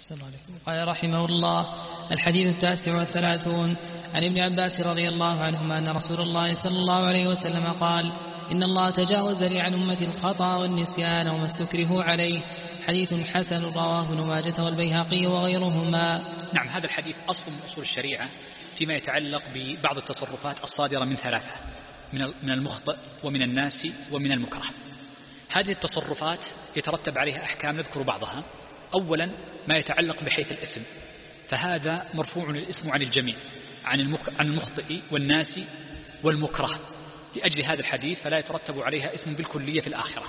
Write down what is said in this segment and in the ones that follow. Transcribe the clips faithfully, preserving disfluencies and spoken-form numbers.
قال رحمه الله: الحديث التاسع والثلاثون. عن ابن عباس رضي الله عنهما أن رسول الله صلى الله عليه وسلم قال: إن الله تجاوز لي عن أمتي الخطأ والنسيان وما استكرهوا عليه. حديث حسن رواه ابن ماجه والبيهقي وغيرهما. نعم، هذا الحديث أصل من أصول الشريعة فيما يتعلق ببعض التصرفات الصادرة من ثلاثة: من المخطئ ومن الناس ومن المكره. هذه التصرفات يترتب عليها أحكام نذكر بعضها. أولا ما يتعلق بحيث الإثم، فهذا مرفوع الإثم عن الجميع، عن المخطئ والناس والمكره، لأجل هذا الحديث فلا يترتب عليها إثم بالكلية في الآخرة.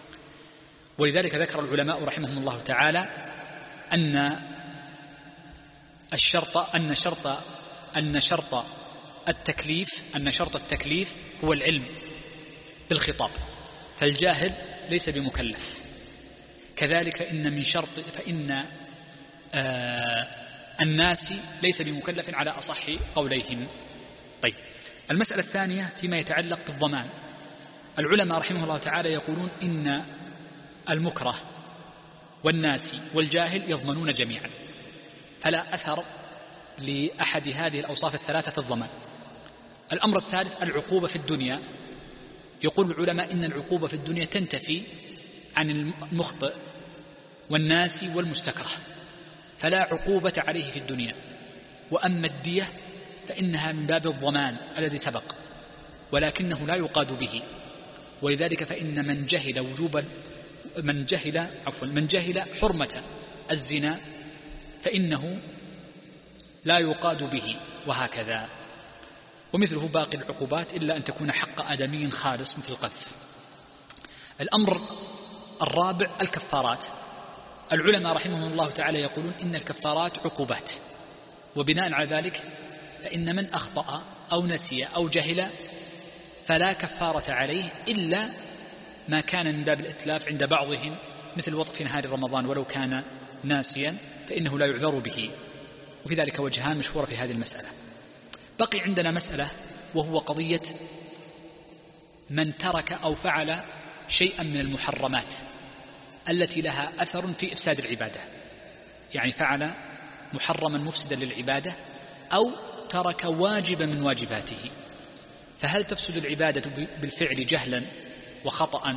ولذلك ذكر العلماء رحمهم الله تعالى أن الشرط أن شرط أن شرط التكليف أن شرط التكليف هو العلم بالخطاب، فالجاهل ليس بمكلف. كذلك إن من شرط فإن آه الناس ليس بمكلف على أصح قوليهم. طيب، المسألة الثانية فيما يتعلق بالضمان. العلماء رحمه الله تعالى يقولون إن المكره والناس والجاهل يضمنون جميعا، فلا أثر لأحد هذه الأوصاف الثلاثة في الضمان. الأمر الثالث العقوبة في الدنيا. يقول العلماء إن العقوبة في الدنيا تنتفي عن المخطئ والناس والمستكره، فلا عقوبة عليه في الدنيا. وأما الدية فإنها من باب الضمان الذي سبق، ولكنه لا يقاد به. ولذلك فإن من جهل وجوب من جهل عفوا من جهل حرمة الزنا فإنه لا يقاد به، وهكذا. ومثله باقي العقوبات إلا أن تكون حق آدمي خالص مثل القذف. الأمر الرابع الكفارات. العلماء رحمهم الله تعالى يقولون إن الكفارات عقوبات، وبناء على ذلك فإن من أخطأ أو نسي أو جهل فلا كفارة عليه إلا ما كان من باب الإتلاف عند بعضهم، مثل وطء في نهار رمضان ولو كان ناسيا فإنه لا يعذر به. وفي ذلك وجهان مشهورة في هذه المسألة. بقي عندنا مسألة وهو قضية من ترك أو فعل شيئا من المحرمات التي لها أثر في إفساد العبادة، يعني فعل محرما مفسدا للعبادة أو ترك واجبا من واجباته، فهل تفسد العبادة بالفعل جهلا وخطأ؟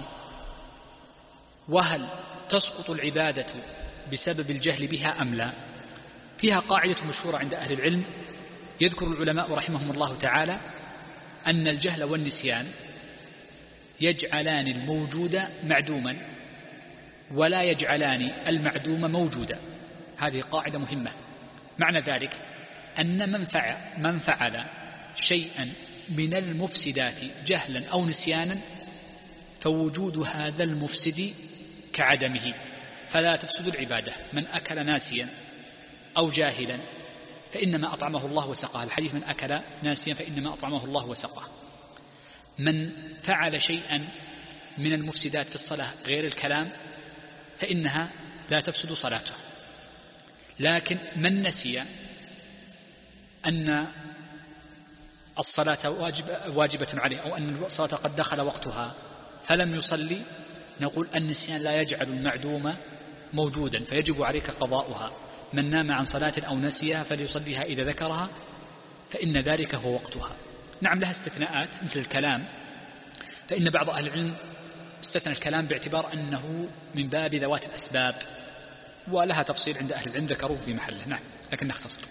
وهل تسقط العبادة بسبب الجهل بها أم لا؟ فيها قاعدة مشهورة عند أهل العلم. يذكر العلماء رحمهم الله تعالى أن الجهل والنسيان يجعلان الموجود معدوما ولا يجعلان المعدوم موجودا. هذه قاعدة مهمة. معنى ذلك أن من فعل, من فعل شيئا من المفسدات جهلا أو نسيانا فوجود هذا المفسد كعدمه، فلا تفسد العبادة. من أكل ناسيا أو جاهلا فإنما أطعمه الله وسقاه، الحديث من أكل ناسيا فإنما أطعمه الله وسقاه. من فعل شيئا من المفسدات في الصلاة غير الكلام فإنها لا تفسد صلاته. لكن من نسي أن الصلاة واجب واجبة عليه أو أن الصلاة قد دخل وقتها فلم يصلي، نقول النسيان لا يجعل المعدوم موجودا فيجب عليك قضاؤها. من نام عن صلاة أو نسيها فليصليها إذا ذكرها فإن ذلك هو وقتها. نعم لها استثناءات مثل الكلام، فإن بعض أهل العلم استثنى الكلام باعتبار أنه من باب ذوات الأسباب، ولها تفصيل عند أهل العلم ذكروه في محله. نعم، لكن نختصر.